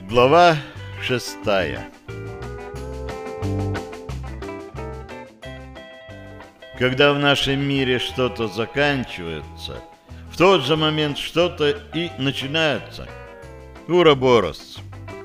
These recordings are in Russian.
Глава 6. Когда в нашем мире что-то заканчивается, в тот же момент что-то и начинается. Уроборос.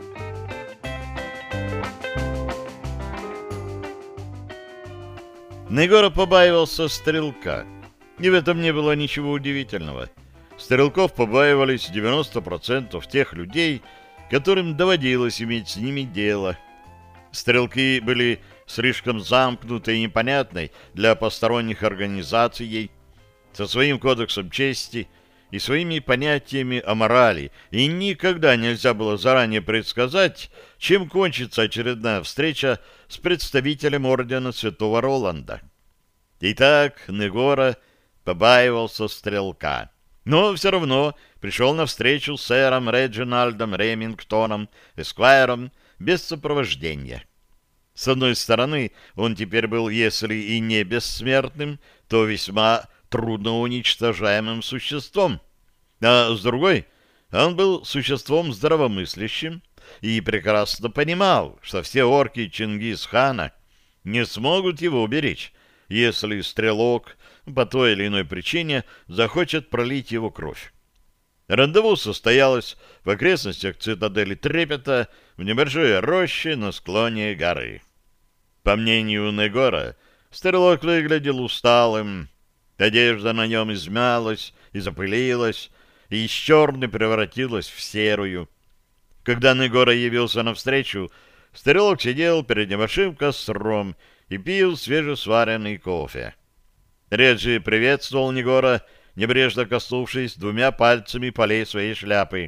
Негора побаивался стрелка, и в этом не было ничего удивительного. Стрелков побаивались 90% тех людей, которым доводилось иметь с ними дело. Стрелки были слишком замкнутой и непонятной для посторонних организаций, со своим кодексом чести и своими понятиями о морали, и никогда нельзя было заранее предсказать, чем кончится очередная встреча с представителем ордена Святого Роланда. Итак, Негора побаивался стрелка, но все равно пришел на встречу с сэром Реджинальдом Ремингтоном, эсквайром, без сопровождения. С одной стороны, он теперь был, если и не бессмертным, то весьма трудноуничтожаемым существом, а с другой, он был существом здравомыслящим и прекрасно понимал, что все орки Чингис-хана не смогут его уберечь, если стрелок по той или иной причине захочет пролить его кровь. Рандеву состоялось в окрестностях цитадели Трепета в небольшой роще на склоне горы. По мнению Негора, стрелок выглядел усталым, одежда на нем измялась и запылилась, и из черной превратилась в серую. Когда Негора явился навстречу, стрелок сидел перед небольшим костром и пил свежесваренный кофе. Реджи приветствовал Негора, небрежно коснувшись двумя пальцами полей своей шляпы.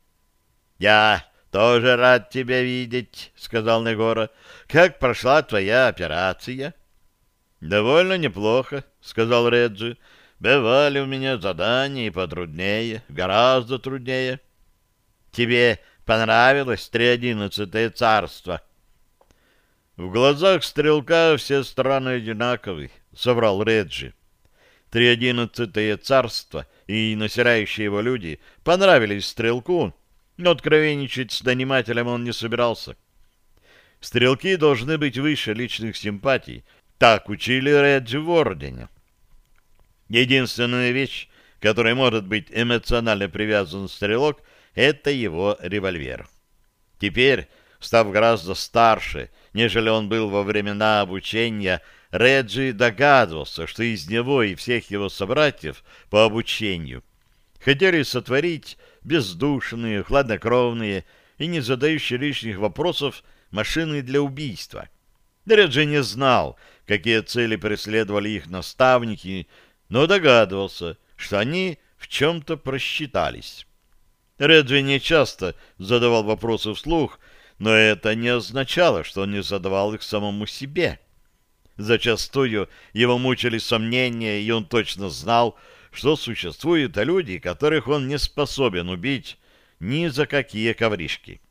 «Я тоже рад тебя видеть», — сказал Негора. «Как прошла твоя операция?» «Довольно неплохо», — сказал Реджи. «Бывали у меня задания и потруднее, гораздо труднее». «Тебе понравилось 311-е царство?» «В глазах стрелка все страны одинаковы», — соврал Реджи. 311-е царство и населяющие его люди понравились стрелку, но откровенничать с нанимателем он не собирался. Стрелки должны быть выше личных симпатий, так учили Реджи в ордене. Единственная вещь, к которой может быть эмоционально привязан стрелок, это его револьвер. Теперь, став гораздо старше, нежели он был во времена обучения, Реджи догадывался, что из него и всех его собратьев по обучению хотели сотворить бездушные, хладнокровные и не задающие лишних вопросов машины для убийства. Реджи не знал, какие цели преследовали их наставники, но догадывался, что они в чем-то просчитались. Реджи не часто задавал вопросы вслух, но это не означало, что он не задавал их самому себе. Зачастую его мучили сомнения, и он точно знал, что существуют люди, которых он не способен убить ни за какие ковришки.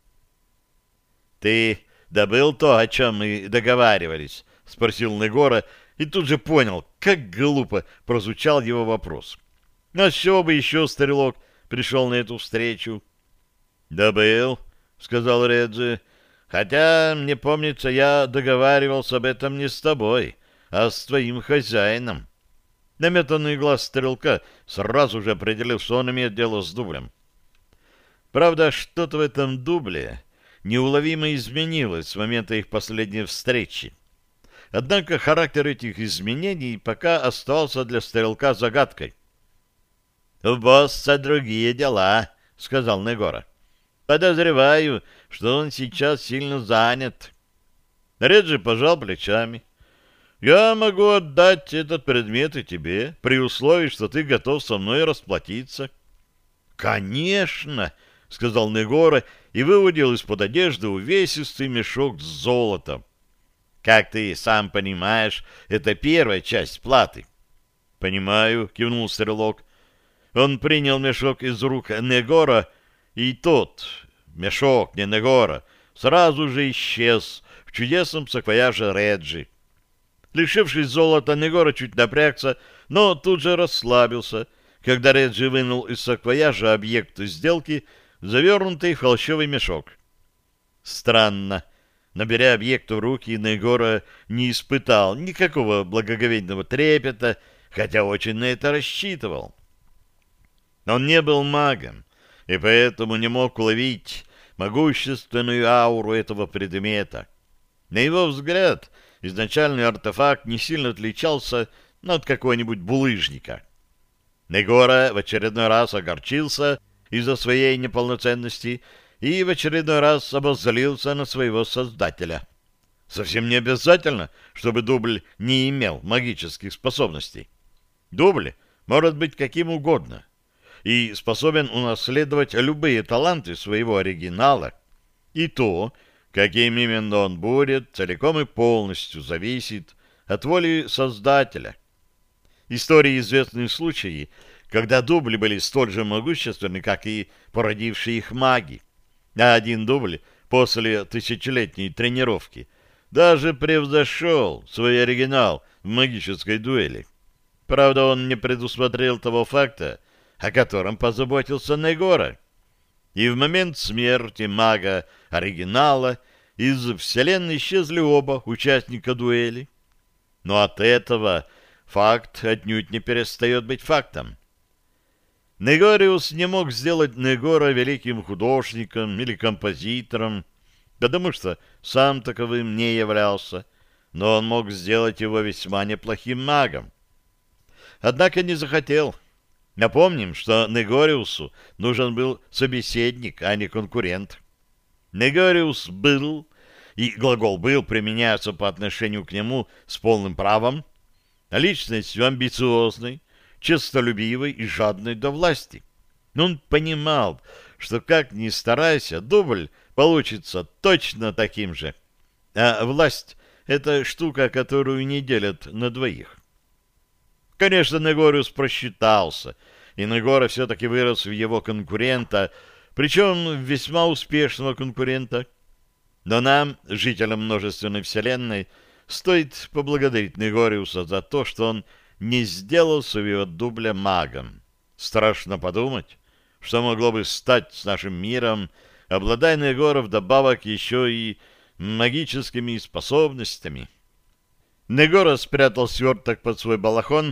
«Ты добыл то, о чем мы договаривались?» — спросил Негора, и тут же понял, как глупо прозвучал его вопрос. А с чего бы еще стрелок пришел на эту встречу? «Добыл», — сказал Реджи. «Хотя, мне помнится, я договаривался об этом не с тобой, а с твоим хозяином». Наметанный глаз стрелка сразу же определил, что он имеет дело с дублем. Правда, что-то в этом дубле неуловимо изменилось с момента их последней встречи. Однако характер этих изменений пока оставался для стрелка загадкой. «У босса другие дела», — сказал Негора. «Подозреваю, что он сейчас сильно занят». Реджи пожал плечами. «Я могу отдать этот предмет и тебе, при условии, что ты готов со мной расплатиться». «Конечно!» — сказал Негора и выудил из-под одежды увесистый мешок с золотом. «Как ты сам понимаешь, это первая часть платы». «Понимаю», — кивнул стрелок. Он принял мешок из рук Негора, и тот, мешок, не Негора, сразу же исчез в чудесном саквояже Реджи. Лишившись золота, Негора чуть напрягся, но тут же расслабился, когда Реджи вынул из саквояжа объект сделки, завернутый в холщовый мешок. Странно. Но беря объект в руки, Негора не испытал никакого благоговейного трепета, хотя очень на это рассчитывал. Он не был магом, и поэтому не мог уловить могущественную ауру этого предмета. На его взгляд, изначальный артефакт не сильно отличался от какого-нибудь булыжника. Негора в очередной раз огорчился из-за своей неполноценности и в очередной раз обозлился на своего создателя. Совсем не обязательно, чтобы дубль не имел магических способностей. Дубль может быть каким угодно и способен унаследовать любые таланты своего оригинала, и то, каким именно он будет, целиком и полностью зависит от воли Создателя. Истории известны случаи, когда дубли были столь же могущественны, как и породившие их маги, а один дубль после тысячелетней тренировки даже превзошел свой оригинал в магической дуэли. Правда, он не предусмотрел того факта, о котором позаботился Негора. И в момент смерти мага-оригинала из вселенной исчезли оба участника дуэли. Но от этого факт отнюдь не перестает быть фактом. Негориус не мог сделать Негора великим художником или композитором, потому что сам таковым не являлся, но он мог сделать его весьма неплохим магом. Однако не захотел. Напомним, что Негориусу нужен был собеседник, а не конкурент. Негориус был, и глагол «был» применяется по отношению к нему с полным правом, личностью амбициозной, честолюбивой и жадной до власти. Но он понимал, что как ни старайся, дубль получится точно таким же. А власть — это штука, которую не делят на двоих. Конечно, Негориус просчитался, и Негора все-таки вырос в его конкурента, причем весьма успешного конкурента. Но нам, жителям множественной вселенной, стоит поблагодарить Негориуса за то, что он не сделал своего дубля магом. Страшно подумать, что могло бы стать с нашим миром, обладая Негора вдобавок еще и магическими способностями. Негора спрятал сверток под свой балахон.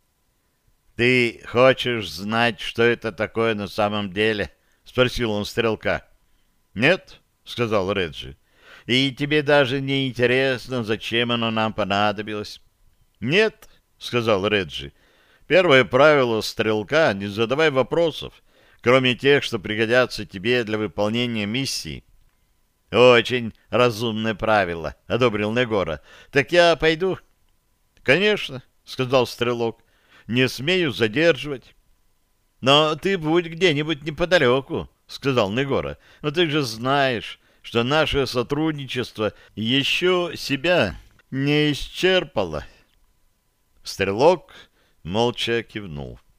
«Ты хочешь знать, что это такое на самом деле?» — спросил он стрелка. «Нет», — сказал Реджи. «И тебе даже не интересно, зачем оно нам понадобилось?» «Нет», — сказал Реджи. «Первое правило стрелка — не задавай вопросов, кроме тех, что пригодятся тебе для выполнения миссии». «Очень разумное правило», — одобрил Негора. «Так я пойду?» «Конечно», — сказал стрелок. «Не смею задерживать». «Но ты будь где-нибудь неподалеку», — сказал Негора. «Но ты же знаешь, что наше сотрудничество еще себя не исчерпало». Стрелок молча кивнул.